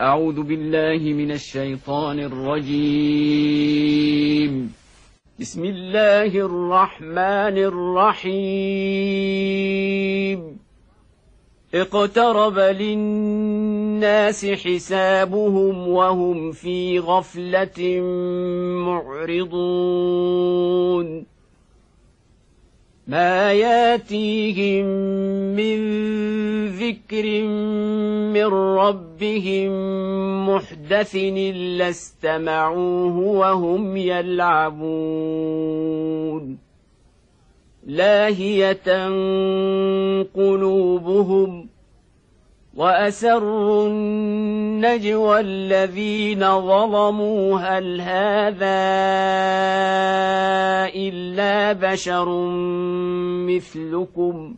أعوذ بالله من الشيطان الرجيم. بسم الله الرحمن الرحيم. اقترب للناس حسابهم وهم في غفلة معرضون. ما ياتيهم من ذكر من ربهم محدث إلا استمعوه وهم يلعبون. لاهية قلوبهم وأسروا النجوى الذين ظلموا هل هذا إلا بشر مثلكم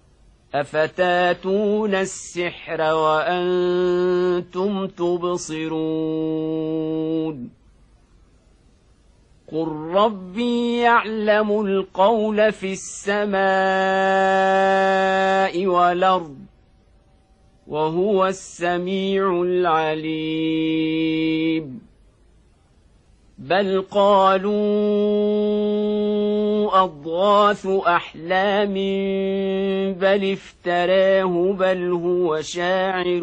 أفتاتون السحر وأنتم تبصرون. قل ربي يعلم القول في السماء والأرض وهو السميع العليم. بل قالوا أضغاث أحلام بل افتراه بل هو شاعر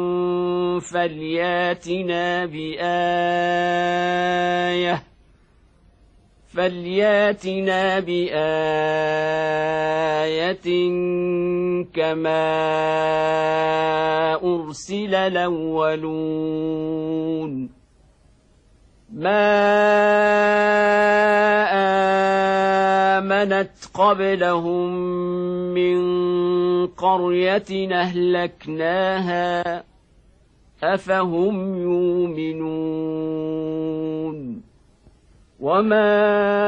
فلياتنا بآية كما أرسل الأولون. ما آمنت قبلهم من قرية أهلكناها أفهم يؤمنون. وما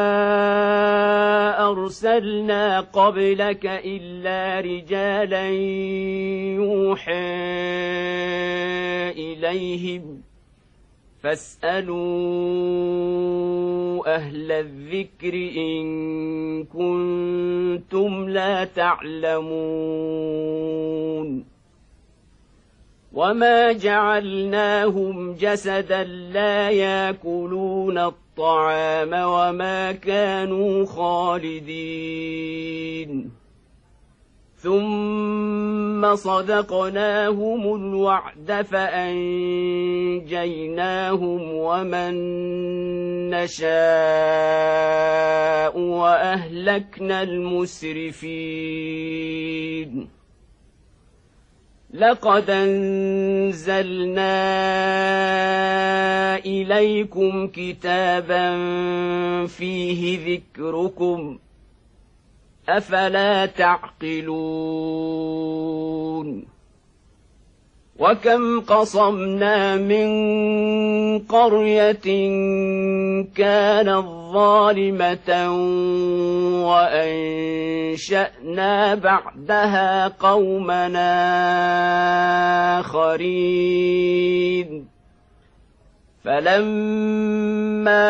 أرسلنا قبلك إلا رجالا يوحى إليهم فاسألوا أهل الذكر إن كنتم لا تعلمون. وما جعلناهم جسدا لا يأكلون الطعام وما كانوا خالدين. ثم صدقناهم الوعد فأنجيناهم ومن نشاء وأهلكنا المسرفين. لقد أنزلنا إليكم كتابا فيه ذكركم أفلا تعقلون. وكم قصمنا من قرية كانت ظالمة وأنشأنا بعدها قومنا آخرين. فلما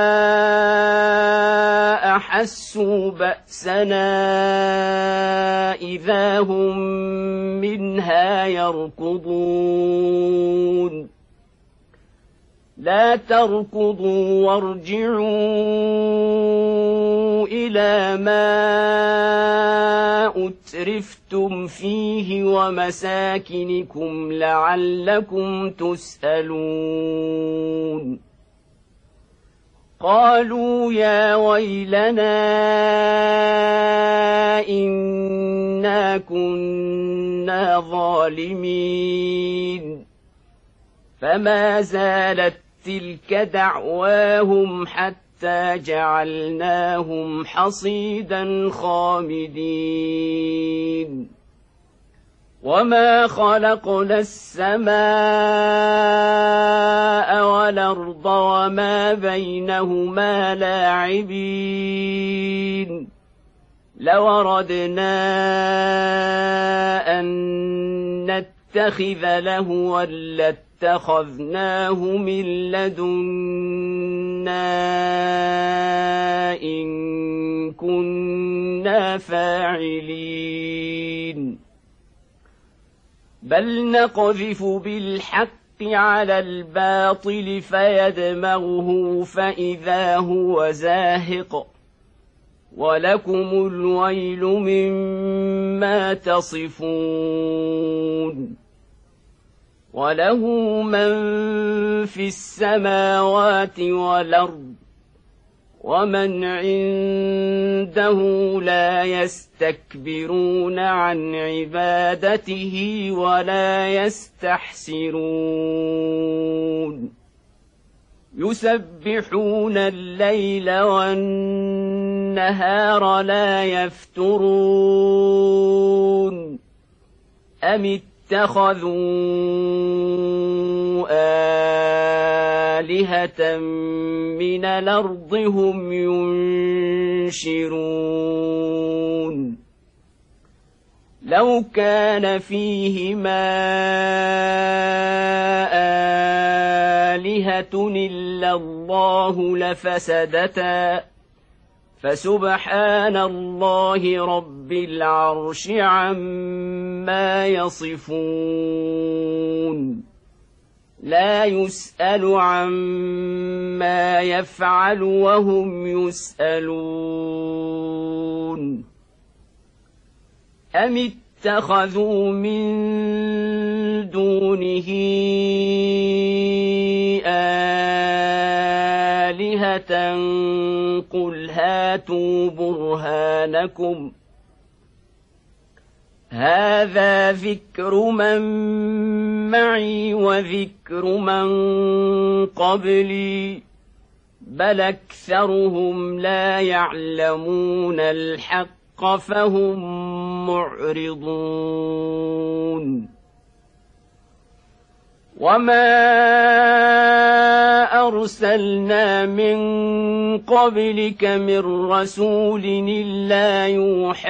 أحسوا بأسنا إذا هم منها يركضون. لا تركضوا وارجعوا إلى ما أترفتم فيه ومساكنكم لعلكم تسألون. قالوا يا ويلنا إنا كنا ظالمين. فما زالت تلك دعواهم حتى جعلناهم حصيدا خامدين. وما خلقنا السماء والأرض وما بينهما لاعبين. لو أردنا أن نتخذ لهوا لاتخذناه من لدنا إن كنا فاعلين. بل نقذف بالحق على الباطل فيدمغه فإذا هو زاهق ولكم الويل مما تصفون وله من في السماوات والأرض ومن عنده لا يستكبرون عن عبادته ولا يستحسرون يسبحون الليل والنهار لا يفترون أم اتخذوا آلهة من الأرض هم ينشرون لو كان فيهما آلهة إلا الله لفسدتا فسبحان الله رب العرش عما يصفون لا يسأل عما يفعل وهم يسألون أم اتخذوا من دونه آلهة قل هاتوا برهانكم هذا ذكر من معي وذكر من قبلي بل أكثرهم لا يعلمون الحق فهم معرضون وما أرسلنا من قبلك من رسول إلا يوحى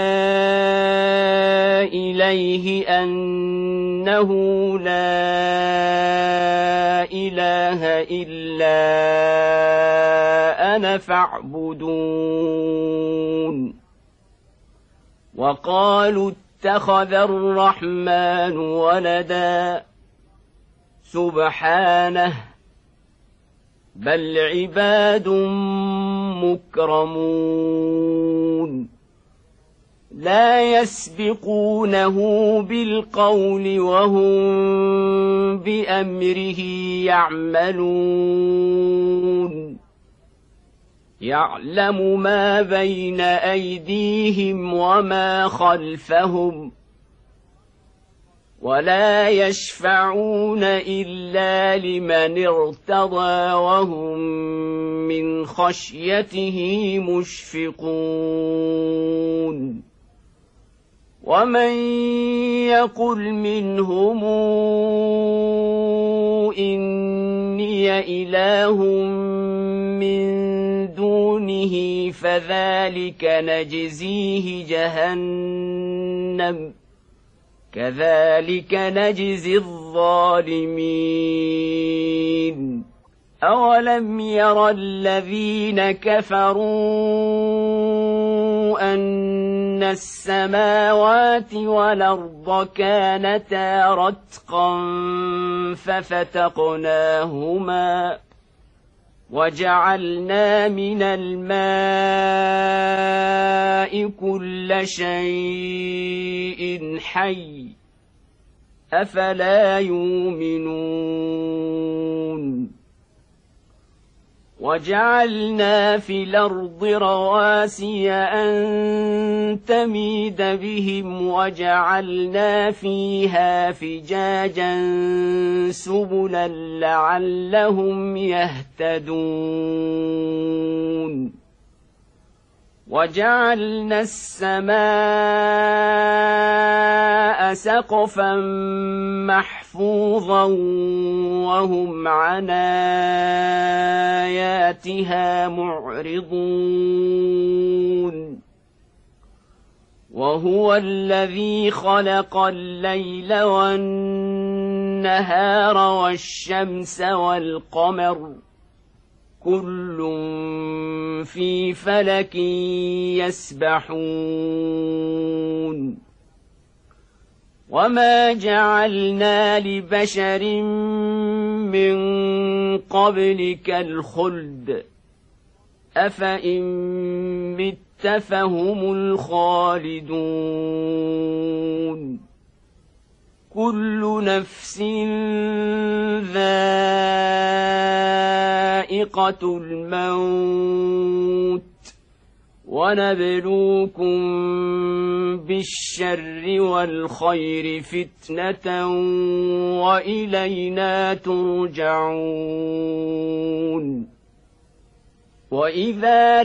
إليه أنه لا إله إلا أنا فاعبدون وقالوا اتخذ الرحمن ولدا سبحانه بل عباد مكرمون لا يسبقونه بالقول وهم بأمره يعملون يعلم ما بين أيديهم وما خلفهم ولا يشفعون إلا لمن ارتضى وهم من خشيته مشفقون ومن يقل منهم إني إله من دونه فذلك نجزيه جهنم كذلك نجزي الظالمين أولم ير الذين كفروا أن السماوات والأرض كانتا رتقا ففتقناهما وجعلنا من الماء كل شيء حي أفلا يؤمنون وجعلنا في الأرض رواسي أن تميد بهم وجعلنا فيها فجاجا سبلا لعلهم يهتدون وجعلنا السماء سقفا محفوظا وهم عن آياتها معرضون وهو الذي خلق الليل والنهار والشمس والقمر كل في فلك يسبحون وما جعلنا لبشر من قبلك الخلد أفإن مت فهم الخالدون كل نفس ذائقة الموت ونبلوكم بالشر والخير فتنة وإلينا ترجعون وإذا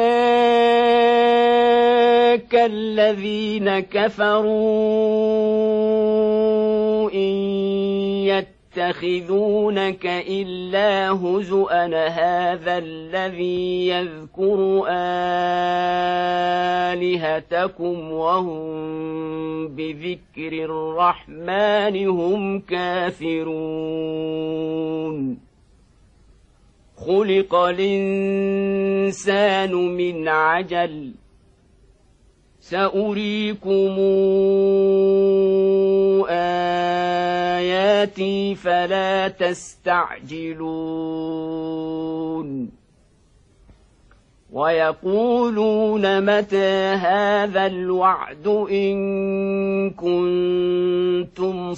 رآك الذين كفروا إن يتخذونك إلا هزؤا هذا الذي يذكر آلهتكم وهم بذكر الرحمن هم كافرون خلق الإنسان من عجل سأريكم آياتي فلا تستعجلون ويقولون متى هذا الوعد إن كنتم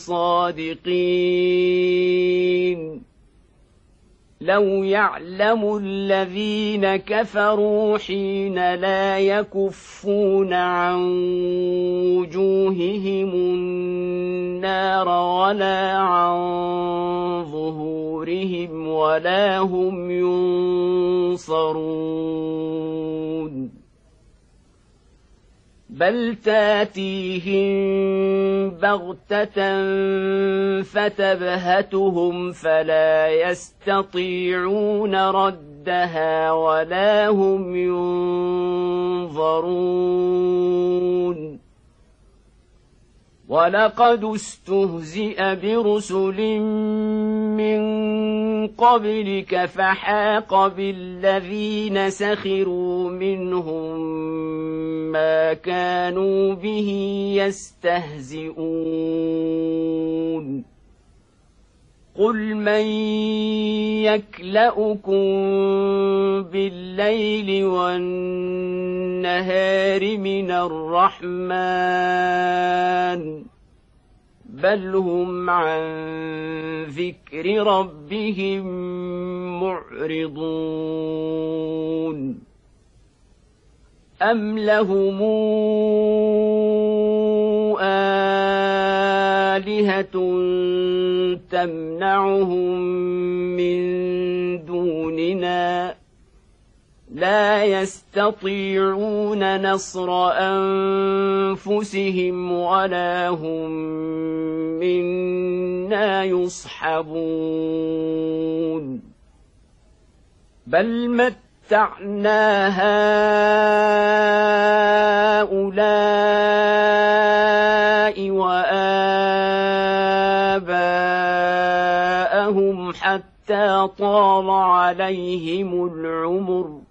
صادقين لو يعلم الذين كفروا حين لا يكفون عن وجوههم النار ولا عن ظهورهم ولا هم ينصرون بل تاتيهم بغتة فتبهتهم فلا يستطيعون ردها ولا هم ينظرون ولقد استهزئ برسل من قبلك فحاق بالذين سخروا منهم ما كانوا به يستهزئون قل من يكلؤكم بالليل والنهار من الرحمن بل هم عن ذكر ربهم معرضون أم لهم آلهة تمنعهم من دوننا لا يستطيعون نصر أنفسهم ولا هم منا يصحبون بل متعنا هؤلاء وآباءهم حتى طال عليهم العمر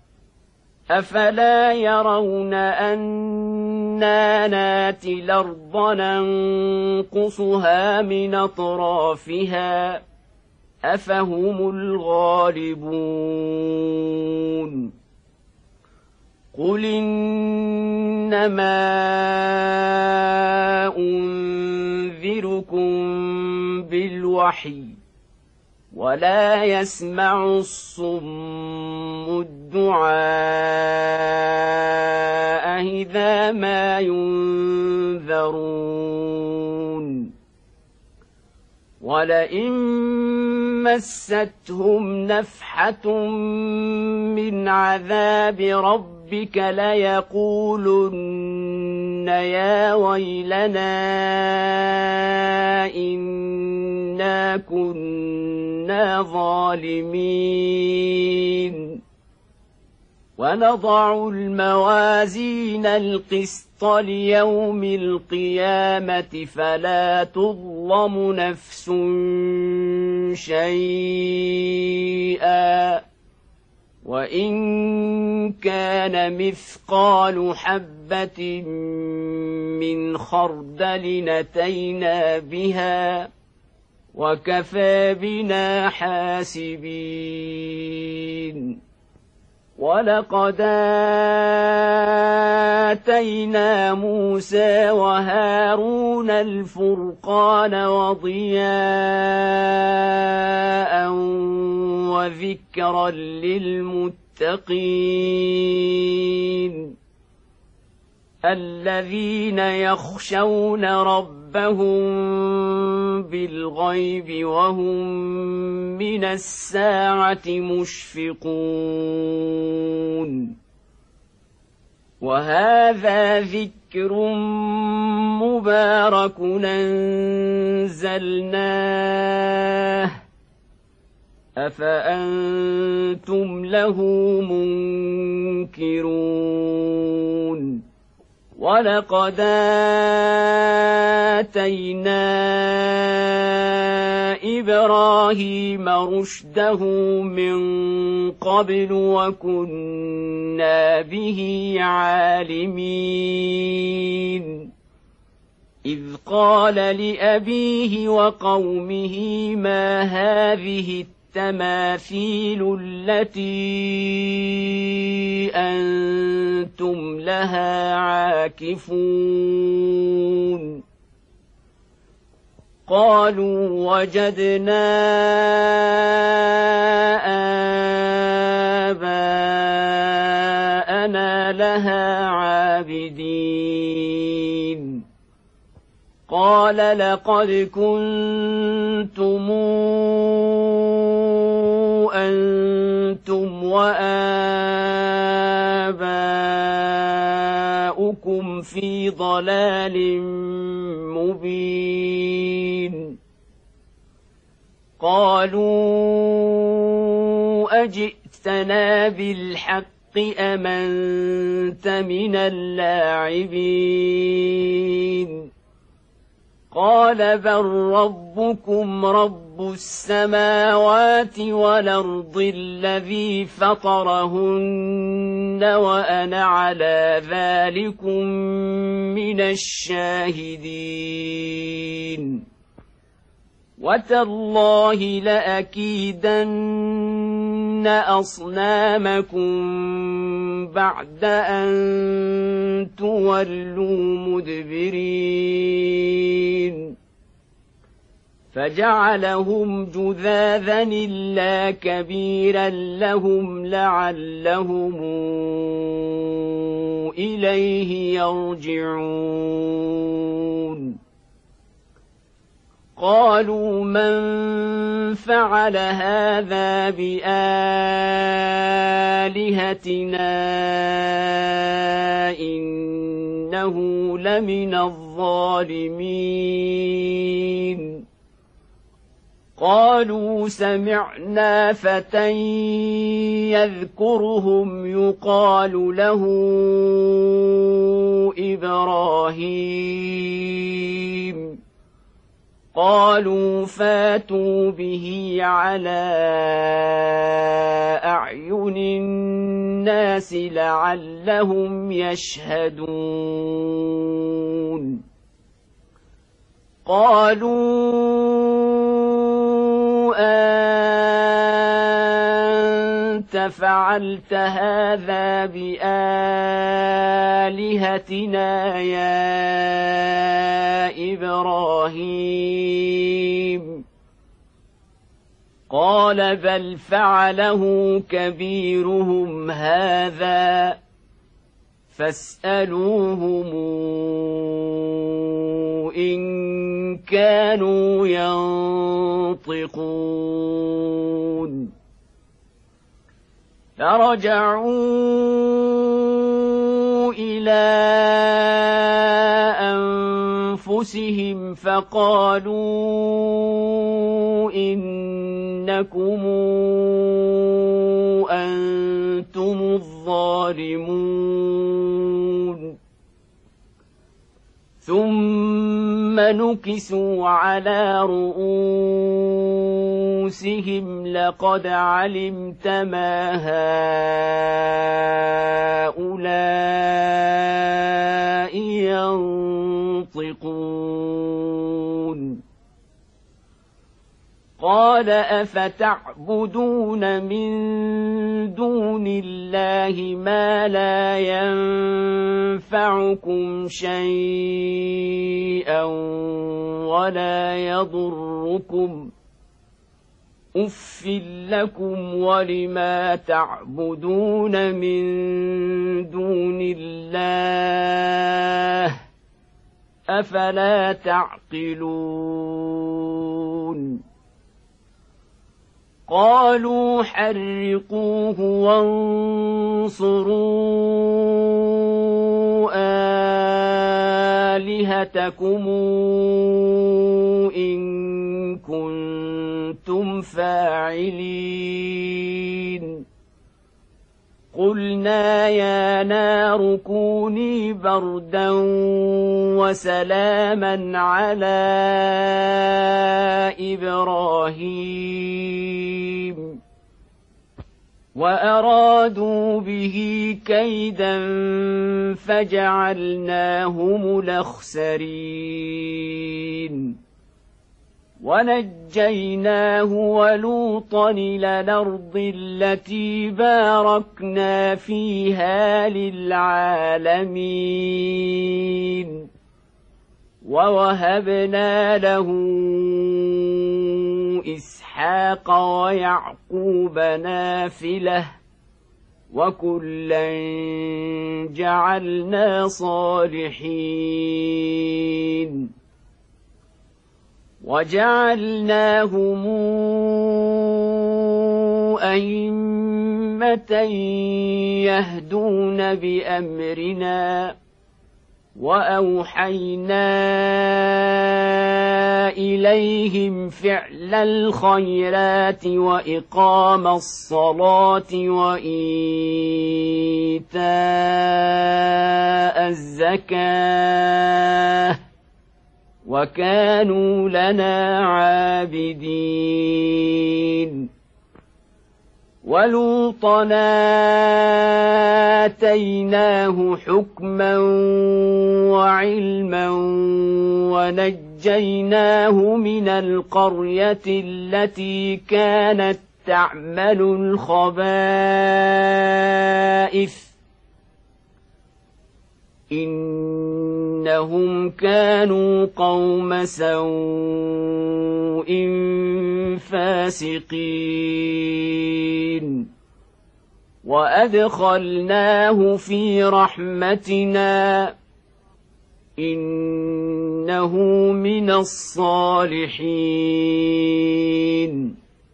أفلا يرون أنا ناتي الأرض ننقصها من أطرافها أفهم الغالبون قل إنما أنذركم بالوحي ولا يسمع الصم الدعاء إذا ما ينذرون ولئن مستهم نفحة من عذاب ربك ليقولن يا ويلنا إنا كنا ظالمين ونضع الموازين القسط ليوم القيامة فلا تظلم نفس شيئا وإن كان مثقال حبة من خردل أتينا بها وكفى بنا حاسبين ولقد آتينا موسى وهارون الفرقان وضياء وذكرا للمتقين الذين يخشون ربهم بالغيب وهم من الساعة مشفقون وهذا ذكر مبارك أنزلناه أفأنتم له منكرون ولقد آتينا إبراهيم رشده من قبل وكنا به عالمين إذ قال لأبيه وقومه ما هذه التماثيل التي أنتم لها عاكفون قالوا وجدنا آباءنا لها عابدين قال لقد كنتم أنتم وآباؤكم في ضلال مبين قالوا أجئتنا بالحق أم أنت من اللاعبين قال بل ربكم رب السماوات والأرض الذي فطرهن وأنا على ذلكم من الشاهدين وتالله لأكيدن أصنامكم بعد أن تولوا مدبرين فجعلهم جذاذا إلا كبيرا لهم لعلهم إليه يرجعون قالوا من فعل هذا بآلهتنا إنه لمن الظالمين قالوا سمعنا فتى يذكرهم يقال له إبراهيم قالوا فاتوا به على أعين الناس لعلهم يشهدون قالوا أنت فعلت هذا بآلهتنا يا إبراهيم قال بل فعله كبيرهم هذا فاسألوهم إن كانوا ينطقون فرجعوا إلى أنفسهم فقالوا إنكم أنتم الظالمون ثم ثم نكسوا على رؤوسهم لقد علمت ما هؤلاء ينطقون قال أفتعبدون من دون الله ما لا ينفعكم شيئا ولا يضركم أف لكم ولما تعبدون من دون الله أفلا تعقلون قالوا حرقوه وانصروا آلهتكم إن كنتم فاعلين قلنا يا نار كوني بردا وسلاما على إبراهيم وأرادوا به كيدا فجعلناهم الأخسرين ونجيناه ولوطا إلى الأرض التي باركنا فيها للعالمين ووهبنا له إسحاق ويعقوب نافلة وكلا جعلنا صالحين وجعلناهم أئمة يهدون بأمرنا وأوحينا إليهم فعل الخيرات وإقام الصلاة وإيتاء الزكاة وكانوا لنا عابدين ولوطا آتيناه حكما وعلما ونجيناه من القرية التي كانت تعمل الخبائث إنهم كانوا قوم سوء فاسقين وأدخلناه في رحمتنا إنه من الصالحين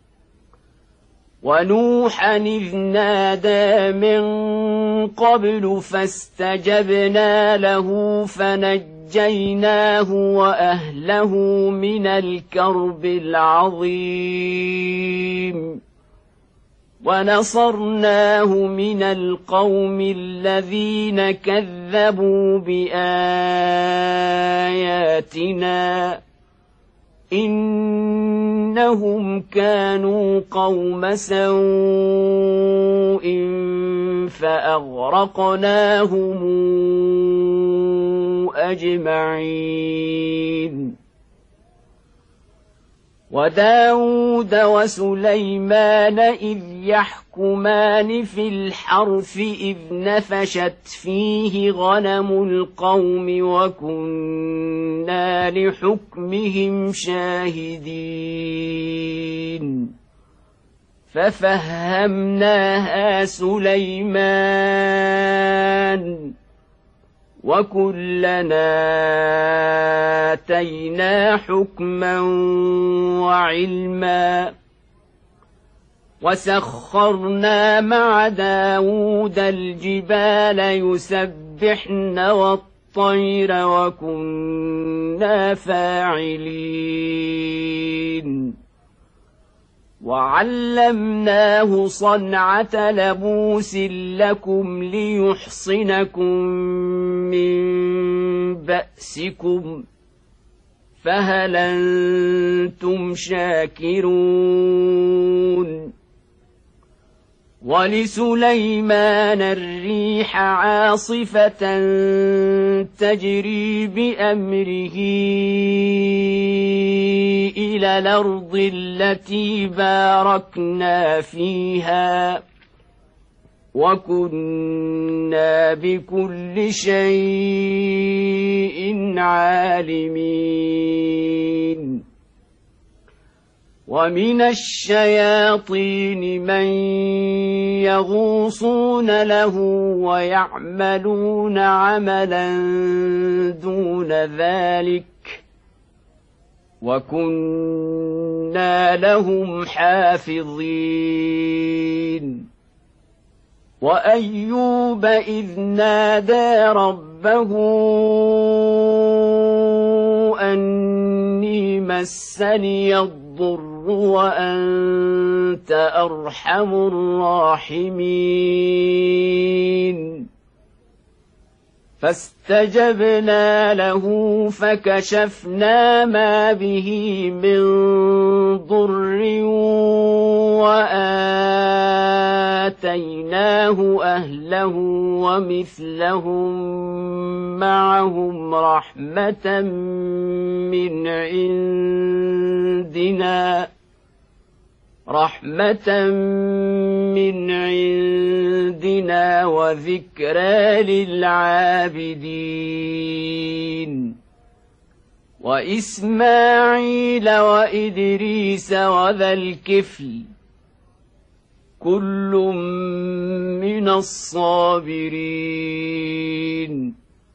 ونوحا إذ نادى من قبل فاستجبنا له فنجيناه وأهله من الكرب العظيم ونصرناه من القوم الذين كذبوا بآياتنا إنهم كانوا قوم سوء فأغرقناهم أجمعين وداود وسليمان إذ يحكمان في الحرث إذ نفشت فيه غنم القوم وكنا لحكمهم شاهدين ففهمناها سليمان وكلنا آتينا حكما وعلما وسخرنا مع داود الجبال يسبحن والطير وكنا فاعلين وعلمناه صنعة لبوس لكم ليحصنكم من بأسكم فهل أنتم شاكرون ولسليمان الريح عاصفة تجري بأمره إلى الأرض التي باركنا فيها وكنا بكل شيء عالمين ومن الشياطين من يغوصون له ويعملون عملا دون ذلك وكنا لهم حافظين وأيوب إذ نادى ربه أني مسني الضر وأنت أرحم الراحمين فاستجبنا له فكشفنا ما به من ضر وآتيناه أهله ومثلهم معهم رحمة من عندنا وذكرى للعابدين وإسماعيل وإدريس وذا الكفل كل من الصابرين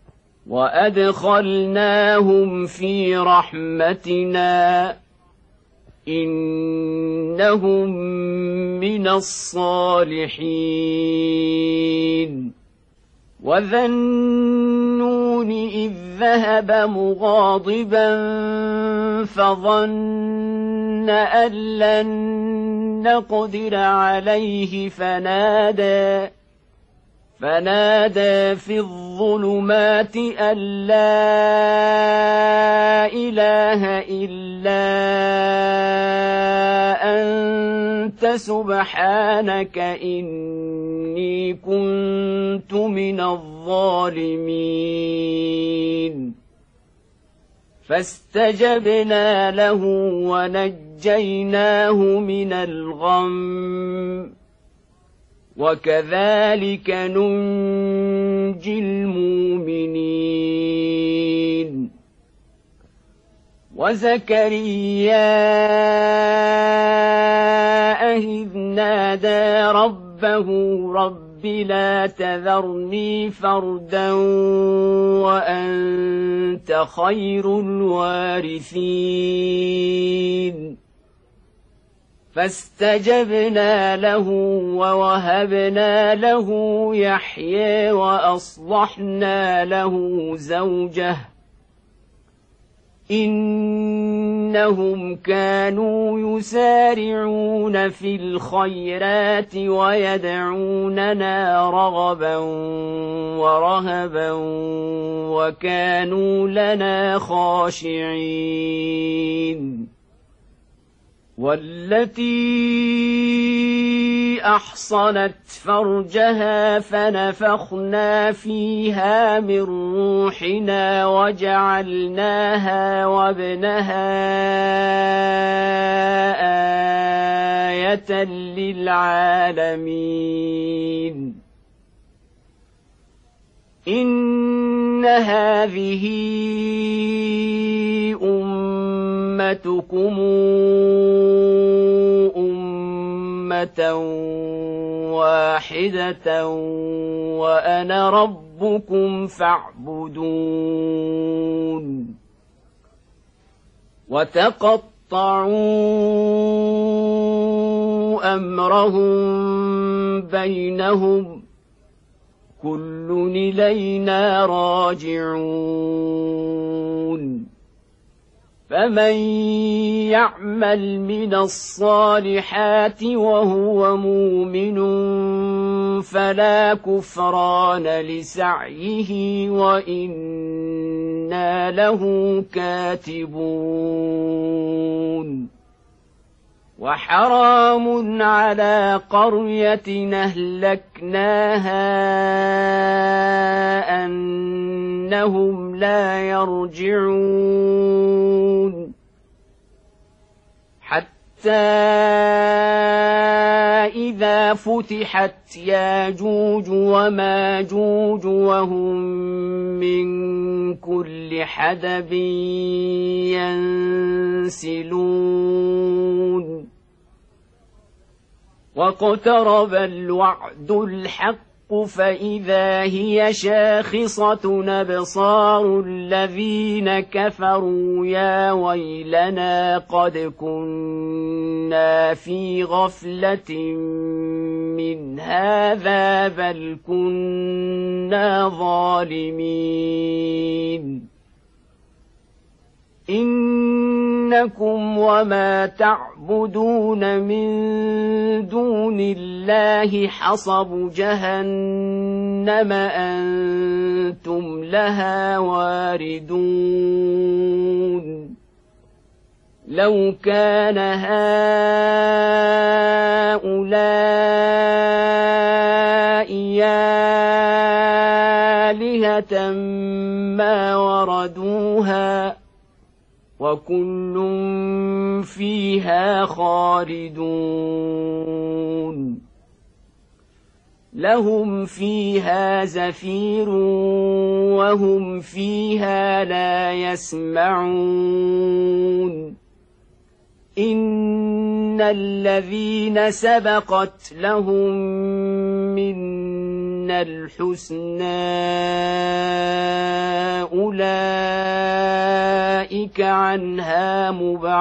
وأدخلناهم في رحمتنا إنهم من الصالحين وذا النون إذ ذهب مغاضبا فظن أن لن نقدر عليه فنادى في الظلمات أن لا إله إلا أنت سبحانك إني كنت من الظالمين فاستجبنا له ونجيناه من الغم وكذلك ننجي المؤمنين وزكريا إذ نادى ربه رب لا تذرني فردا وأنت خير الوارثين فاستجبنا له ووهبنا له يحيى وأصلحنا له زوجه إنهم كانوا يسارعون في الخيرات ويدعوننا رغبا ورهبا وكانوا لنا خاشعين والتي أحصنت فرجها فنفخنا فيها من روحنا وجعلناها وابنها آية للعالمين إن هذه أمتكم أمة واحدة وأنا ربكم فاعبدون وتقطعوا أمرهم بينهم كل إلينا راجعون فمن يعمل من الصالحات وهو مؤمن فلا كفران لسعيه وإنا إنا له كاتبون وحرام على قرية أهلكناها أنهم لا يرجعون حتى إذا فتحت ياجوج وماجوج وهم من كل حدب ينسلون واقترب الوعد الحق فإذا هي شاخصة أبصار الذين كفروا يا ويلنا قد كنا في غفلة من هذا بل كنا ظالمين إنكم وما تعبدون من دون الله حصب جهنم أنتم لها واردون لو كان هؤلاء آلهة ما وردوها وكل فيها خالدون لهم فيها زفير وهم فيها لا يسمعون إن الذين سبقت لهم منا الحسنى أولئك عنها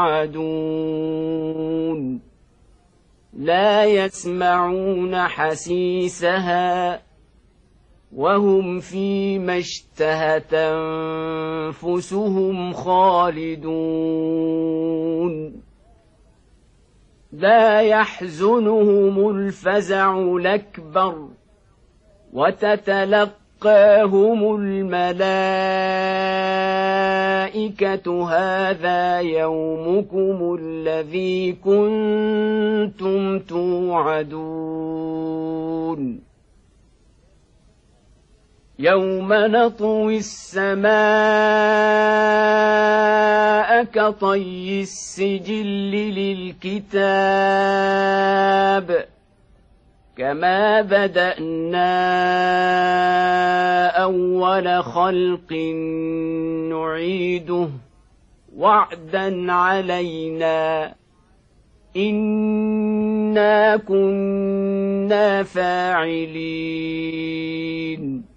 مبعدون لا يسمعون حسيسها وهم فيما اشتهت أنفسهم خالدون لا يحزنهم الفزع الأكبر وتتلقاهم الملائكة هذا يومكم الذي كنتم توعدون يوم نطوي السماء كطي السجل للكتاب كما بدأنا أول خلق نعيده وعدا علينا إنا كنا فاعلين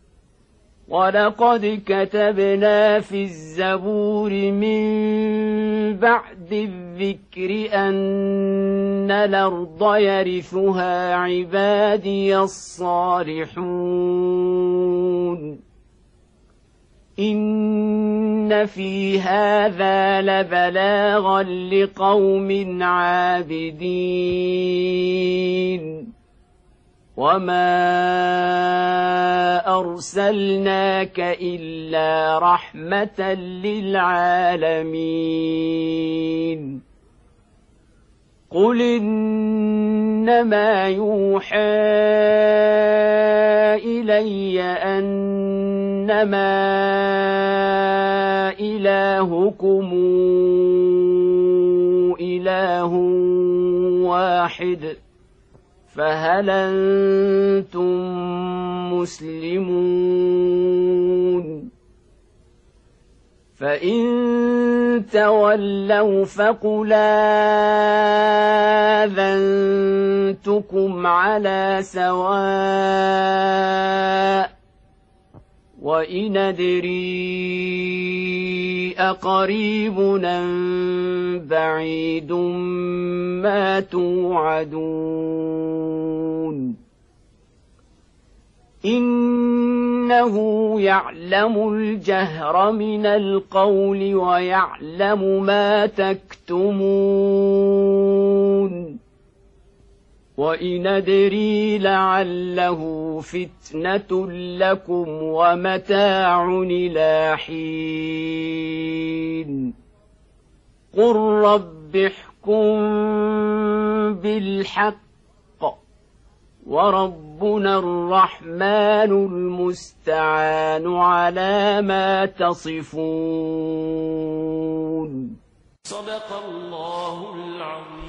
ولقد كتبنا في الزبور من بعد الذكر أن الأرض يرثها عبادي الصالحون إن في هذا لبلاغا لقوم عابدين وما أرسلناك إلا رحمة للعالمين قل إنما يوحى إلي أنما إلهكم إله واحد فهل أنتم مسلمون فإن تولوا فقل آذنتكم على سواء وإن أدري أقريب أم بعيد ما توعدون إنه يعلم الجهر من القول ويعلم ما تكتمون وإن أدري لعله فتنة لكم ومتاع إلى حين قل رب احكم بالحق وربنا الرحمن المستعان على ما تصفون. صدق الله العظيم.